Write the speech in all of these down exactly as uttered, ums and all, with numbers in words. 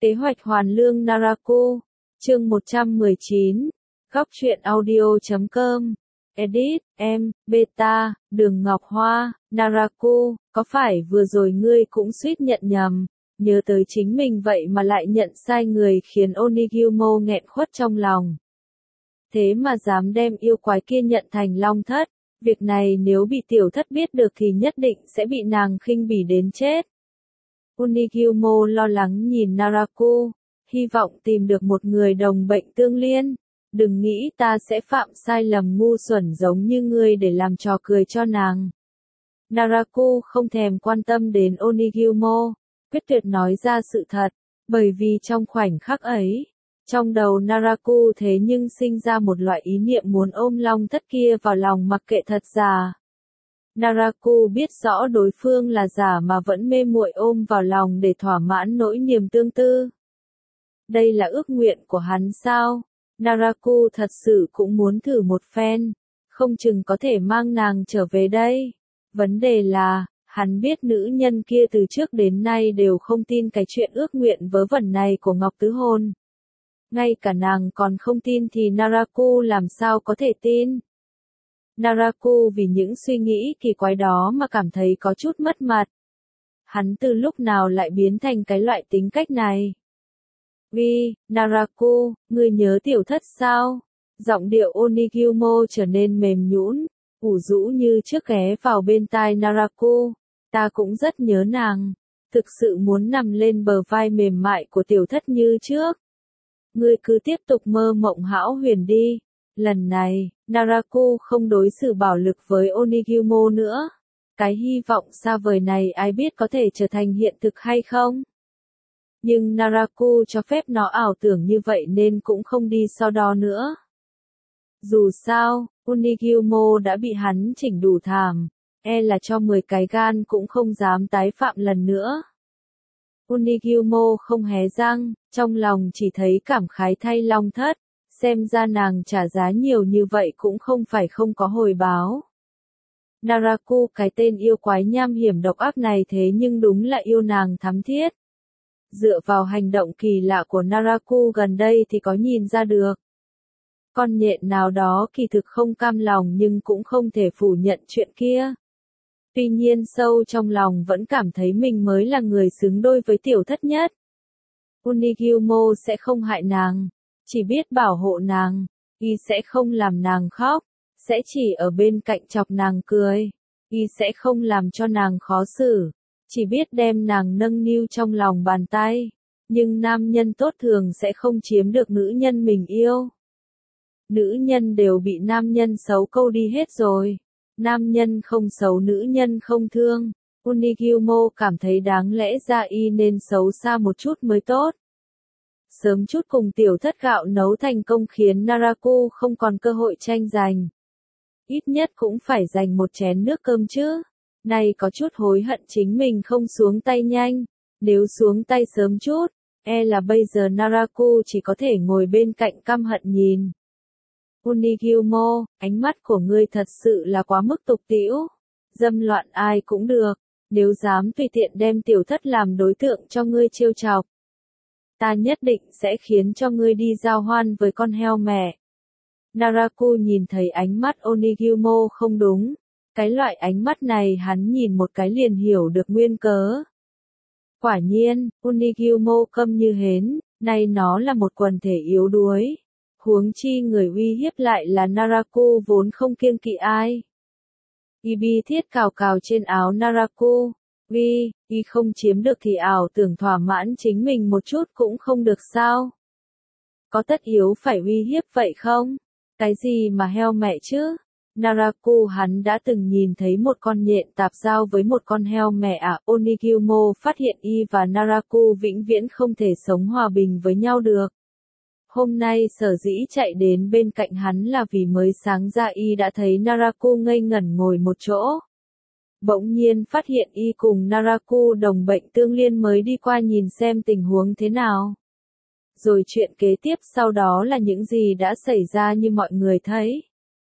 Kế hoạch hoàn lương Naraku, chương một trăm mười chín, góc truyện audio chấm com, edit, em, beta, Đường Ngọc Hoa, Naraku, có phải vừa rồi ngươi cũng suýt nhận nhầm, nhớ tới chính mình vậy mà lại nhận sai người khiến Onigyumo nghẹn khuất trong lòng. Thế mà dám đem yêu quái kia nhận thành long thất, việc này nếu bị tiểu thất biết được thì nhất định sẽ bị nàng khinh bỉ đến chết. Onigyumo lo lắng nhìn Naraku, hy vọng tìm được một người đồng bệnh tương liên. Đừng nghĩ ta sẽ phạm sai lầm ngu xuẩn giống như ngươi để làm trò cười cho nàng. Naraku không thèm quan tâm đến Onigyumo, quyết tuyệt nói ra sự thật, bởi vì trong khoảnh khắc ấy, trong đầu Naraku thế nhưng sinh ra một loại ý niệm muốn ôm long thất kia vào lòng mặc kệ thật giả. Naraku biết rõ đối phương là giả mà vẫn mê muội ôm vào lòng để thỏa mãn nỗi niềm tương tư. Đây là ước nguyện của hắn sao? Naraku thật sự cũng muốn thử một phen, không chừng có thể mang nàng trở về đây. Vấn đề là, hắn biết nữ nhân kia từ trước đến nay đều không tin cái chuyện ước nguyện vớ vẩn này của Ngọc Tứ Hôn. Ngay cả nàng còn không tin thì Naraku làm sao có thể tin. Naraku vì những suy nghĩ kỳ quái đó mà cảm thấy có chút mất mặt. Hắn từ lúc nào lại biến thành cái loại tính cách này? Vi, Naraku, ngươi nhớ tiểu thất sao? Giọng điệu Onigyumo trở nên mềm nhũn, ủ rũ như trước ghé vào bên tai Naraku. Ta cũng rất nhớ nàng, thực sự muốn nằm lên bờ vai mềm mại của tiểu thất như trước. Ngươi cứ tiếp tục mơ mộng hão huyền đi. Lần này, Naraku không đối xử bảo lực với Onigyumo nữa. Cái hy vọng xa vời này ai biết có thể trở thành hiện thực hay không? Nhưng Naraku cho phép nó ảo tưởng như vậy nên cũng không đi so đo nữa. Dù sao, Onigyumo đã bị hắn chỉnh đủ thảm, e là cho mười cái gan cũng không dám tái phạm lần nữa. Onigyumo không hé răng, trong lòng chỉ thấy cảm khái thay long thất, xem ra nàng trả giá nhiều như vậy cũng không phải không có hồi báo. Naraku, cái tên yêu quái nham hiểm độc ác này thế nhưng đúng là yêu nàng thắm thiết. Dựa vào hành động kỳ lạ của Naraku gần đây thì có nhìn ra được. Con nhện nào đó kỳ thực không cam lòng nhưng cũng không thể phủ nhận chuyện kia. Tuy nhiên sâu trong lòng vẫn cảm thấy mình mới là người xứng đôi với tiểu thất nhất. Onigyumo sẽ không hại nàng, chỉ biết bảo hộ nàng, y sẽ không làm nàng khóc, sẽ chỉ ở bên cạnh chọc nàng cười, y sẽ không làm cho nàng khó xử, chỉ biết đem nàng nâng niu trong lòng bàn tay. Nhưng nam nhân tốt thường sẽ không chiếm được nữ nhân mình yêu. Nữ nhân đều bị nam nhân xấu câu đi hết rồi. Nam nhân không xấu nữ nhân không thương. Onigyumo cảm thấy đáng lẽ ra y nên xấu xa một chút mới tốt. Sớm chút cùng tiểu thất gạo nấu thành công khiến Naraku không còn cơ hội tranh giành. Ít nhất cũng phải giành một chén nước cơm chứ. Này có chút hối hận chính mình không xuống tay nhanh. Nếu xuống tay sớm chút, e là bây giờ Naraku chỉ có thể ngồi bên cạnh căm hận nhìn. Onigyumo, ánh mắt của ngươi thật sự là quá mức tục tĩu. Dâm loạn ai cũng được, nếu dám tùy tiện đem tiểu thất làm đối tượng cho ngươi trêu chọc, ta nhất định sẽ khiến cho ngươi đi giao hoan với con heo mẹ. Naraku nhìn thấy ánh mắt Onigyumo không đúng. Cái loại ánh mắt này hắn nhìn một cái liền hiểu được nguyên cớ. Quả nhiên, Onigyumo câm như hến, nay nó là một quần thể yếu đuối. Huống chi người uy hiếp lại là Naraku vốn không kiêng kỵ ai. Y bi thiết cào cào trên áo Naraku. Vi, y không chiếm được thì ảo tưởng thỏa mãn chính mình một chút cũng không được sao? Có tất yếu phải uy hiếp vậy không? Cái gì mà heo mẹ chứ? Naraku hắn đã từng nhìn thấy một con nhện tạp giao với một con heo mẹ à? Onigyumo phát hiện y và Naraku vĩnh viễn không thể sống hòa bình với nhau được. Hôm nay sở dĩ chạy đến bên cạnh hắn là vì mới sáng ra y đã thấy Naraku ngây ngẩn ngồi một chỗ. Bỗng nhiên phát hiện y cùng Naraku đồng bệnh tương liên mới đi qua nhìn xem tình huống thế nào. Rồi chuyện kế tiếp sau đó là những gì đã xảy ra như mọi người thấy.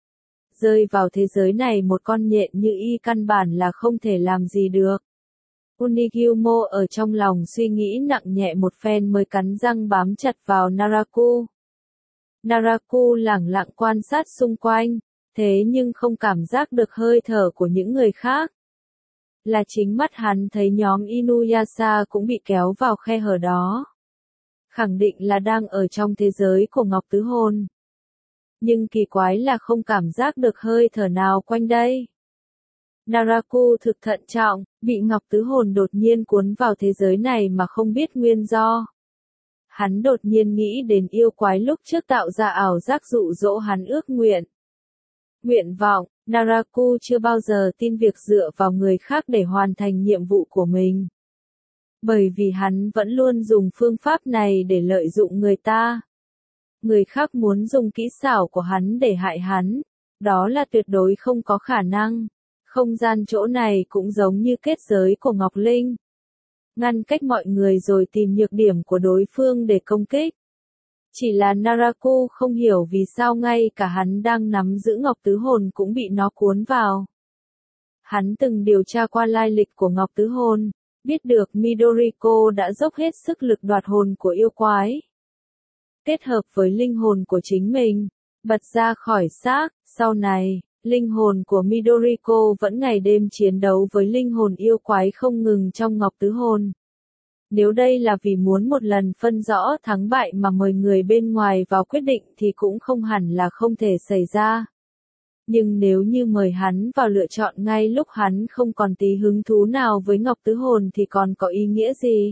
Rơi vào thế giới này một con nhện như y căn bản là không thể làm gì được. Unigumo ở trong lòng suy nghĩ nặng nhẹ một phen mới cắn răng bám chặt vào Naraku. Naraku lẳng lặng quan sát xung quanh, thế nhưng không cảm giác được hơi thở của những người khác. Là chính mắt hắn thấy nhóm Inuyasha cũng bị kéo vào khe hở đó. Khẳng định là đang ở trong thế giới của Ngọc Tứ Hồn. Nhưng kỳ quái là không cảm giác được hơi thở nào quanh đây. Naraku thực thận trọng, bị Ngọc Tứ Hồn đột nhiên cuốn vào thế giới này mà không biết nguyên do. Hắn đột nhiên nghĩ đến yêu quái lúc trước tạo ra ảo giác dụ dỗ hắn ước nguyện. Nguyện vọng, Naraku chưa bao giờ tin việc dựa vào người khác để hoàn thành nhiệm vụ của mình. Bởi vì hắn vẫn luôn dùng phương pháp này để lợi dụng người ta. Người khác muốn dùng kỹ xảo của hắn để hại hắn, đó là tuyệt đối không có khả năng. Không gian chỗ này cũng giống như kết giới của Ngọc Linh. Ngăn cách mọi người rồi tìm nhược điểm của đối phương để công kích. Chỉ là Naraku không hiểu vì sao ngay cả hắn đang nắm giữ Ngọc Tứ Hồn cũng bị nó cuốn vào. Hắn từng điều tra qua lai lịch của Ngọc Tứ Hồn, biết được Midoriko đã dốc hết sức lực đoạt hồn của yêu quái. Kết hợp với linh hồn của chính mình, bật ra khỏi xác, sau này, linh hồn của Midoriko vẫn ngày đêm chiến đấu với linh hồn yêu quái không ngừng trong Ngọc Tứ Hồn. Nếu đây là vì muốn một lần phân rõ thắng bại mà mời người bên ngoài vào quyết định thì cũng không hẳn là không thể xảy ra. Nhưng nếu như mời hắn vào lựa chọn ngay lúc hắn không còn tí hứng thú nào với Ngọc Tứ Hồn thì còn có ý nghĩa gì?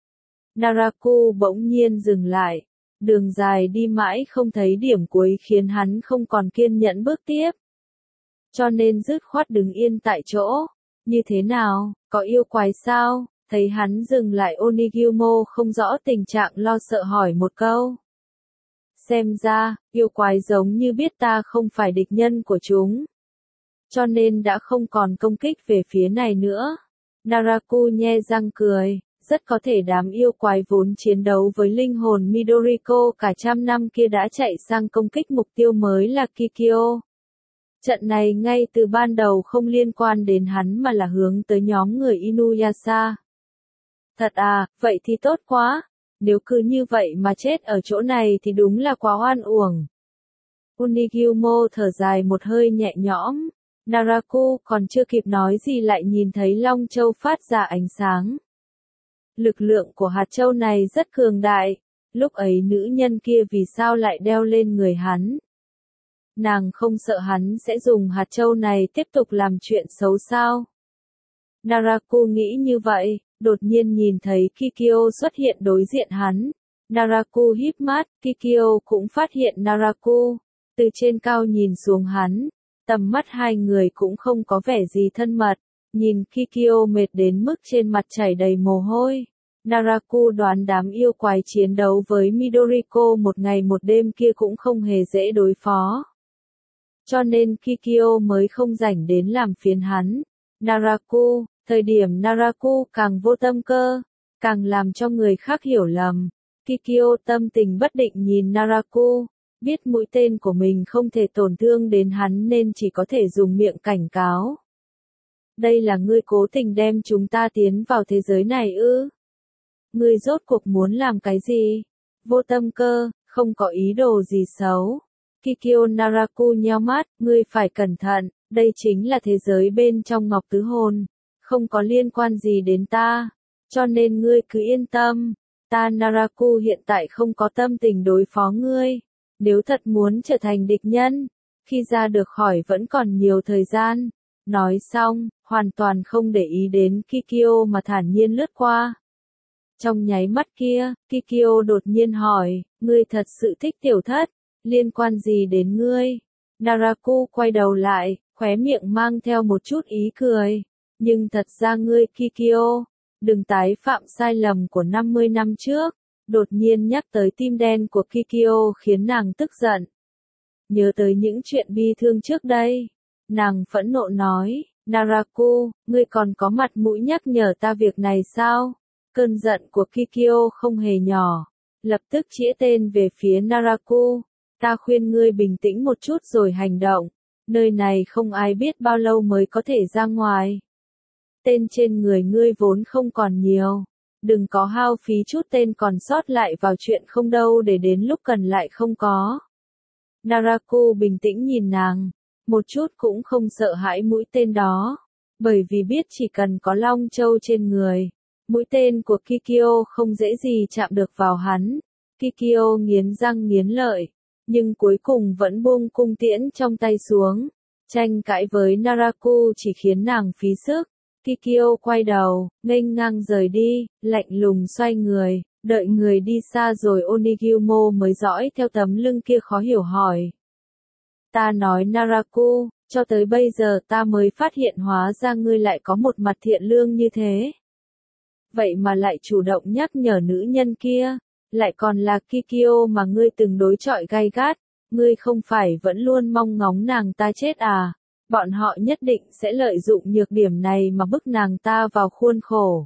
Naraku bỗng nhiên dừng lại. Đường dài đi mãi không thấy điểm cuối khiến hắn không còn kiên nhẫn bước tiếp. Cho nên dứt khoát đứng yên tại chỗ. Như thế nào, có yêu quái sao? Thấy hắn dừng lại, Onigumo không rõ tình trạng lo sợ hỏi một câu. Xem ra, yêu quái giống như biết ta không phải địch nhân của chúng. Cho nên đã không còn công kích về phía này nữa. Naraku nhe răng cười, rất có thể đám yêu quái vốn chiến đấu với linh hồn Midoriko cả trăm năm kia đã chạy sang công kích mục tiêu mới là Kikyo. Trận này ngay từ ban đầu không liên quan đến hắn mà là hướng tới nhóm người Inuyasha. Thật à, vậy thì tốt quá. Nếu cứ như vậy mà chết ở chỗ này thì đúng là quá oan uổng. Unigumo thở dài một hơi nhẹ nhõm. Naraku còn chưa kịp nói gì lại nhìn thấy Long Châu phát ra ánh sáng. Lực lượng của hạt châu này rất cường đại. Lúc ấy nữ nhân kia vì sao lại đeo lên người hắn? Nàng không sợ hắn sẽ dùng hạt châu này tiếp tục làm chuyện xấu sao? Naraku nghĩ như vậy, đột nhiên nhìn thấy Kikyo xuất hiện đối diện hắn. Naraku híp mắt, Kikyo cũng phát hiện Naraku. Từ trên cao nhìn xuống hắn, tầm mắt hai người cũng không có vẻ gì thân mật. Nhìn Kikyo mệt đến mức trên mặt chảy đầy mồ hôi. Naraku đoán đám yêu quái chiến đấu với Midoriko một ngày một đêm kia cũng không hề dễ đối phó. Cho nên Kikyo mới không rảnh đến làm phiền hắn. Naraku, thời điểm Naraku càng vô tâm cơ, càng làm cho người khác hiểu lầm. Kikyo tâm tình bất định nhìn Naraku, biết mũi tên của mình không thể tổn thương đến hắn nên chỉ có thể dùng miệng cảnh cáo. Đây là ngươi cố tình đem chúng ta tiến vào thế giới này ư? Ngươi rốt cuộc muốn làm cái gì? Vô tâm cơ, không có ý đồ gì xấu. Kikyo Naraku nheo mắt, ngươi phải cẩn thận, đây chính là thế giới bên trong Ngọc Tứ Hồn, không có liên quan gì đến ta, cho nên ngươi cứ yên tâm, ta Naraku hiện tại không có tâm tình đối phó ngươi, nếu thật muốn trở thành địch nhân, khi ra được khỏi vẫn còn nhiều thời gian. Nói xong, hoàn toàn không để ý đến Kikyo mà thản nhiên lướt qua. Trong nháy mắt kia, Kikyo đột nhiên hỏi, ngươi thật sự thích tiểu thất, liên quan gì đến ngươi? Naraku quay đầu lại, khóe miệng mang theo một chút ý cười. Nhưng thật ra ngươi Kikyo, đừng tái phạm sai lầm của năm mươi năm trước. Đột nhiên nhắc tới tim đen của Kikyo khiến nàng tức giận. Nhớ tới những chuyện bi thương trước đây. Nàng phẫn nộ nói, Naraku, ngươi còn có mặt mũi nhắc nhở ta việc này sao? Cơn giận của Kikyo không hề nhỏ. Lập tức chĩa tên về phía Naraku. Ta khuyên ngươi bình tĩnh một chút rồi hành động. Nơi này không ai biết bao lâu mới có thể ra ngoài. T tên trên người ngươi vốn không còn nhiều. Đừng có hao phí chút tên còn sót lại vào chuyện không đâu để đến lúc cần lại không có. Naraku bình tĩnh nhìn nàng, một chút cũng không sợ hãi mũi tên đó, bởi vì biết chỉ cần có long châu trên người, mũi tên của Kikyo không dễ gì chạm được vào hắn. Kikyo nghiến răng nghiến lợi, nhưng cuối cùng vẫn buông cung tiễn trong tay xuống. Tranh cãi với Naraku chỉ khiến nàng phí sức. Kikyo quay đầu, nghênh ngang rời đi, lạnh lùng xoay người, đợi người đi xa rồi Onigyumo mới dõi theo tấm lưng kia khó hiểu hỏi. Ta nói Naraku, cho tới bây giờ ta mới phát hiện hóa ra ngươi lại có một mặt thiện lương như thế. Vậy mà lại chủ động nhắc nhở nữ nhân kia, lại còn là Kikyo mà ngươi từng đối chọi gay gắt, ngươi không phải vẫn luôn mong ngóng nàng ta chết à? Bọn họ nhất định sẽ lợi dụng nhược điểm này mà bức nàng ta vào khuôn khổ.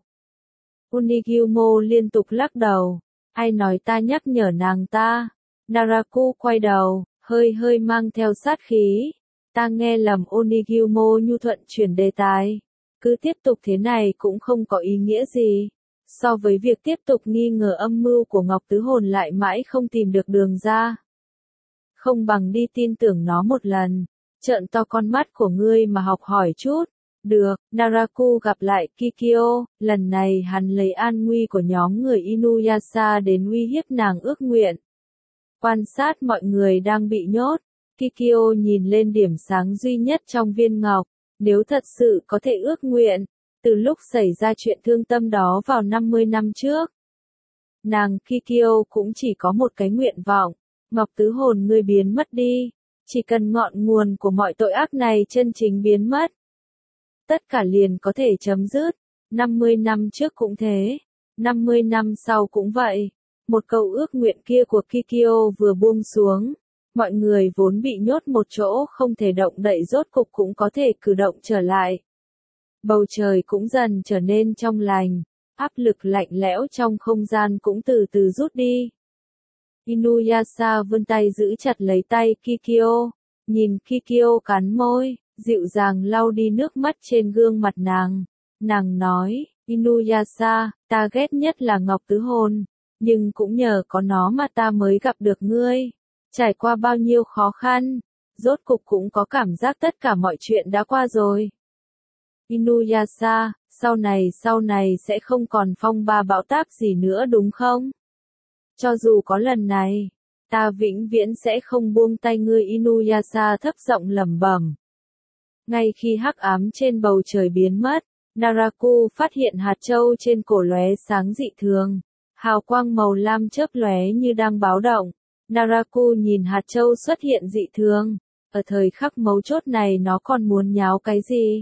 Onigyumo liên tục lắc đầu. Ai nói ta nhắc nhở nàng ta? Naraku quay đầu, hơi hơi mang theo sát khí. Ta nghe lầm. Onigyumo nhu thuận chuyển đề tài. Cứ tiếp tục thế này cũng không có ý nghĩa gì. So với việc tiếp tục nghi ngờ âm mưu của Ngọc Tứ Hồn lại mãi không tìm được đường ra. Không bằng đi tin tưởng nó một lần. Trợn to con mắt của ngươi mà học hỏi chút. Được, Naraku gặp lại Kikyo, lần này hắn lấy an nguy của nhóm người Inuyasha đến uy hiếp nàng ước nguyện. Quan sát mọi người đang bị nhốt, Kikyo nhìn lên điểm sáng duy nhất trong viên ngọc, nếu thật sự có thể ước nguyện, từ lúc xảy ra chuyện thương tâm đó vào năm mươi năm trước. Nàng Kikyo cũng chỉ có một cái nguyện vọng, Ngọc Tứ Hồn ngươi biến mất đi. Chỉ cần ngọn nguồn của mọi tội ác này chân chính biến mất, tất cả liền có thể chấm dứt. năm mươi năm trước cũng thế, năm mươi năm sau cũng vậy. Một câu ước nguyện kia của Kikyo vừa buông xuống, mọi người vốn bị nhốt một chỗ không thể động đậy rốt cục cũng có thể cử động trở lại. Bầu trời cũng dần trở nên trong lành, áp lực lạnh lẽo trong không gian cũng từ từ rút đi. Inuyasha vươn tay giữ chặt lấy tay Kikyo, nhìn Kikyo cắn môi, dịu dàng lau đi nước mắt trên gương mặt nàng. Nàng nói, Inuyasha, ta ghét nhất là Ngọc Tứ Hồn, nhưng cũng nhờ có nó mà ta mới gặp được ngươi. Trải qua bao nhiêu khó khăn, rốt cục cũng có cảm giác tất cả mọi chuyện đã qua rồi. Inuyasha, sau này sau này sẽ không còn phong ba bão táp gì nữa đúng không? Cho dù có lần này, ta vĩnh viễn sẽ không buông tay ngươi. Inuyasha thấp giọng lẩm bẩm. Ngay khi hắc ám trên bầu trời biến mất, Naraku phát hiện hạt châu trên cổ lóe sáng dị thường. Hào quang màu lam chớp lóe như đang báo động. Naraku nhìn hạt châu xuất hiện dị thường. Ở thời khắc mấu chốt này nó còn muốn nháo cái gì?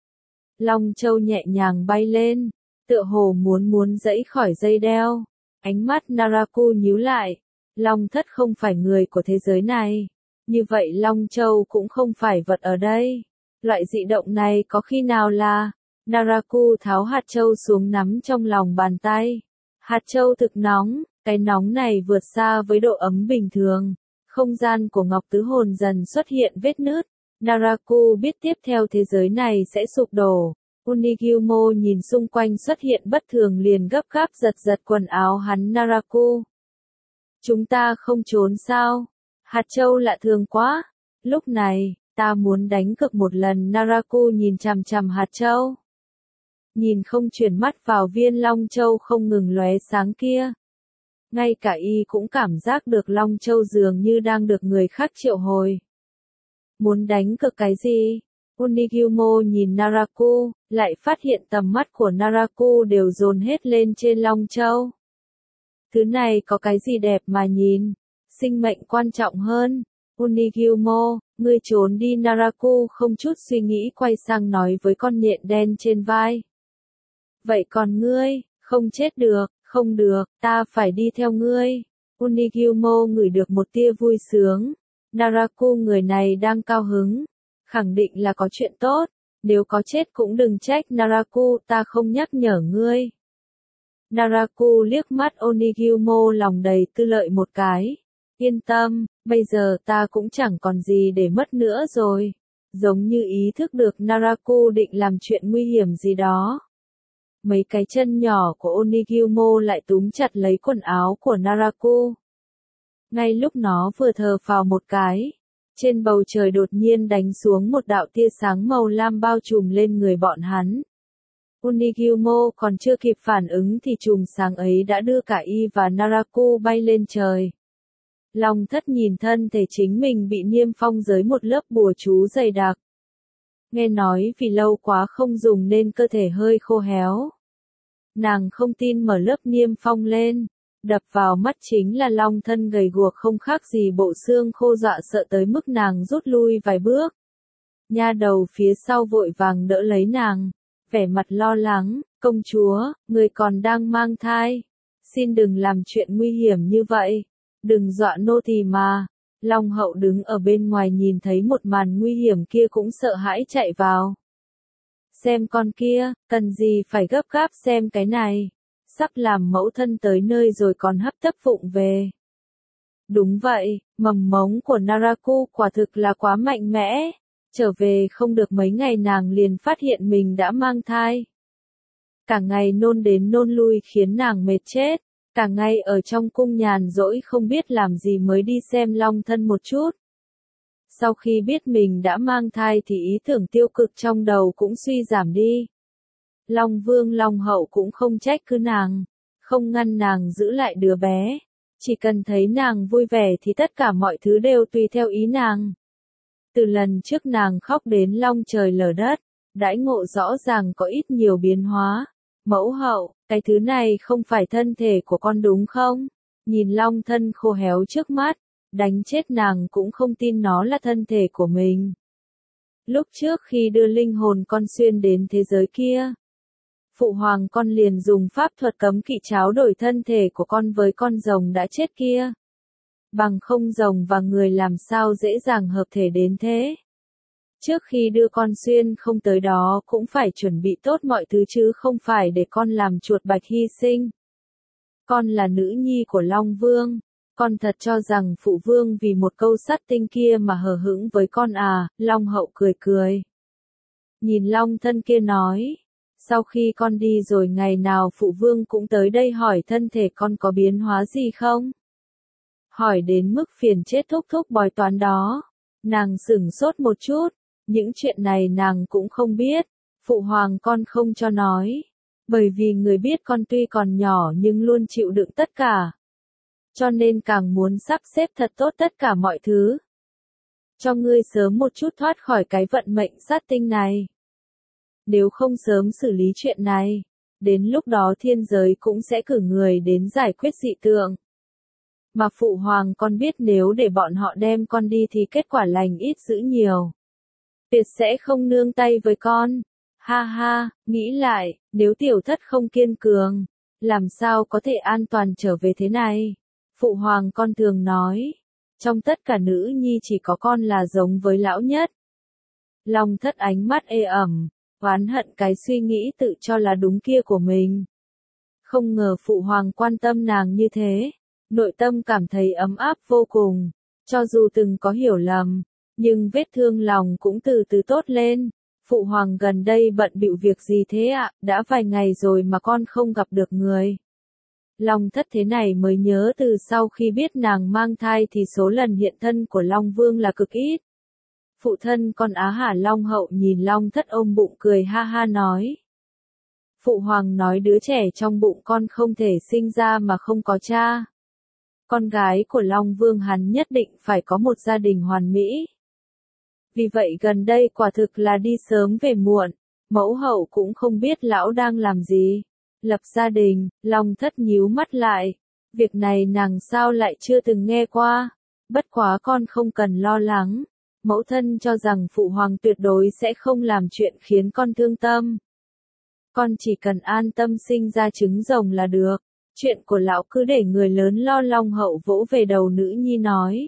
Long châu nhẹ nhàng bay lên, tựa hồ muốn muốn giãy khỏi dây đeo. Ánh mắt Naraku nhíu lại. Long thất không phải người của thế giới này. Như vậy Long Châu cũng không phải vật ở đây. Loại dị động này có khi nào là... Naraku tháo hạt châu xuống nắm trong lòng bàn tay. Hạt châu thực nóng, cái nóng này vượt xa với độ ấm bình thường. Không gian của Ngọc Tứ Hồn dần xuất hiện vết nứt. Naraku biết tiếp theo thế giới này sẽ sụp đổ. Onigyumo nhìn xung quanh xuất hiện bất thường liền gấp gáp giật giật quần áo hắn. Naraku, chúng ta không trốn sao? Hạt châu lạ thường quá. Lúc này, ta muốn đánh cược một lần. Naraku nhìn chằm chằm hạt châu. Nhìn không chuyển mắt vào viên Long Châu không ngừng lóe sáng kia. Ngay cả y cũng cảm giác được Long Châu dường như đang được người khác triệu hồi. Muốn đánh cược cái gì? Onigyumo nhìn Naraku, lại phát hiện tầm mắt của Naraku đều dồn hết lên trên Long Châu. Thứ này có cái gì đẹp mà nhìn? Sinh mệnh quan trọng hơn. Onigyumo, ngươi trốn đi. Naraku không chút suy nghĩ quay sang nói với con nhện đen trên vai. Vậy còn ngươi, không chết được, không được, ta phải đi theo ngươi. Onigyumo ngửi được một tia vui sướng. Naraku người này đang cao hứng. Khẳng định là có chuyện tốt. Nếu có chết cũng đừng trách Naraku, ta không nhắc nhở ngươi. Naraku liếc mắt Onigyumo lòng đầy tư lợi một cái. Yên tâm, bây giờ ta cũng chẳng còn gì để mất nữa rồi. giống như ý thức được Naraku định làm chuyện nguy hiểm gì đó. Mấy cái chân nhỏ của Onigyumo lại túm chặt lấy quần áo của Naraku. Ngay lúc nó vừa thở phào một cái, trên bầu trời đột nhiên đánh xuống một đạo tia sáng màu lam bao trùm lên người bọn hắn. Onigyumo còn chưa kịp phản ứng thì chùm sáng ấy đã đưa cả y và Naraku bay lên trời. Long Thất nhìn thân thể chính mình bị niêm phong dưới một lớp bùa chú dày đặc. Nghe nói vì lâu quá không dùng nên cơ thể hơi khô héo. Nàng không tin mở lớp niêm phong lên, đập vào mắt chính là Long thân gầy guộc không khác gì bộ xương khô dọa sợ tới mức nàng rút lui vài bước. Nha đầu phía sau vội vàng đỡ lấy nàng, vẻ mặt lo lắng, công chúa, người còn đang mang thai. Xin đừng làm chuyện nguy hiểm như vậy, đừng dọa nô tỳ mà. Long hậu đứng ở bên ngoài nhìn thấy một màn nguy hiểm kia cũng sợ hãi chạy vào. Xem con kia, cần gì phải gấp gáp xem cái này. Sắp làm mẫu thân tới nơi rồi còn hấp tấp phụng về. Đúng vậy, mầm mống của Naraku quả thực là quá mạnh mẽ. Trở về không được mấy ngày nàng liền phát hiện mình đã mang thai. Cả ngày nôn đến nôn lui khiến nàng mệt chết. Cả ngày ở trong cung nhàn rỗi không biết làm gì mới đi xem Long thân một chút. Sau khi biết mình đã mang thai thì ý tưởng tiêu cực trong đầu cũng suy giảm đi. Long Vương Long Hậu cũng không trách cứ nàng, không ngăn nàng giữ lại đứa bé. Chỉ cần thấy nàng vui vẻ thì tất cả mọi thứ đều tùy theo ý nàng. Từ lần trước nàng khóc đến long trời lở đất, đãi ngộ rõ ràng có ít nhiều biến hóa. Mẫu hậu, cái thứ này không phải thân thể của con đúng không? Nhìn Long thân khô héo trước mắt, đánh chết nàng cũng không tin nó là thân thể của mình. Lúc trước khi đưa linh hồn con xuyên đến thế giới kia, phụ hoàng con liền dùng pháp thuật cấm kỵ tráo đổi thân thể của con với con rồng đã chết kia. Bằng không rồng và người làm sao dễ dàng hợp thể đến thế. Trước khi đưa con xuyên không tới đó cũng phải chuẩn bị tốt mọi thứ chứ không phải để con làm chuột bạch hy sinh. Con là nữ nhi của Long Vương, con thật cho rằng phụ vương vì một câu sát tinh kia mà hờ hững với con à, Long hậu cười cười. Nhìn Long thân kia nói, sau khi con đi rồi ngày nào phụ vương cũng tới đây hỏi thân thể con có biến hóa gì không? Hỏi đến mức phiền chết thúc thúc bói toán đó, nàng sửng sốt một chút. Những chuyện này nàng cũng không biết, phụ hoàng con không cho nói, bởi vì người biết con tuy còn nhỏ nhưng luôn chịu đựng tất cả. Cho nên càng muốn sắp xếp thật tốt tất cả mọi thứ. Cho ngươi sớm một chút thoát khỏi cái vận mệnh sát tinh này. Nếu không sớm xử lý chuyện này, đến lúc đó thiên giới cũng sẽ cử người đến giải quyết dị tượng. Mà phụ hoàng con biết nếu để bọn họ đem con đi thì kết quả lành ít dữ nhiều. Tuyệt sẽ không nương tay với con. Ha ha, nghĩ lại, nếu tiểu thất không kiên cường, làm sao có thể an toàn trở về thế này? Phụ hoàng con thường nói, trong tất cả nữ nhi chỉ có con là giống với lão nhất. Long thất ánh mắt ê ẩm, oán hận cái suy nghĩ tự cho là đúng kia của mình. Không ngờ phụ hoàng quan tâm nàng như thế, nội tâm cảm thấy ấm áp vô cùng, cho dù từng có hiểu lầm. Nhưng vết thương lòng cũng từ từ tốt lên. Phụ hoàng gần đây bận bịu việc gì thế ạ? À? Đã vài ngày rồi mà con không gặp được người. Long thất thế này mới nhớ từ sau khi biết nàng mang thai thì số lần hiện thân của Long Vương là cực ít. Phụ thân con Á Hà Long hậu nhìn Long thất ôm bụng cười ha ha nói. Phụ hoàng nói đứa trẻ trong bụng con không thể sinh ra mà không có cha. Con gái của Long Vương hắn nhất định phải có một gia đình hoàn mỹ. Vì vậy gần đây quả thực là đi sớm về muộn, mẫu hậu cũng không biết lão đang làm gì. Lập gia đình, Long thất nhíu mắt lại. Việc này nàng sao lại chưa từng nghe qua. Bất quá con không cần lo lắng. Mẫu thân cho rằng phụ hoàng tuyệt đối sẽ không làm chuyện khiến con thương tâm. Con chỉ cần an tâm sinh ra trứng rồng là được. Chuyện của lão cứ để người lớn lo. Long hậu vỗ về đầu nữ nhi nói.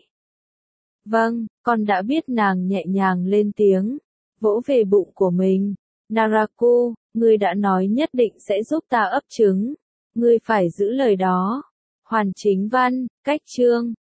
Vâng, con đã biết. Nàng nhẹ nhàng lên tiếng, vỗ về bụng của mình. Naraku, ngươi đã nói nhất định sẽ giúp ta ấp trứng. Ngươi phải giữ lời đó. Hoàn Chính Văn, cách chương.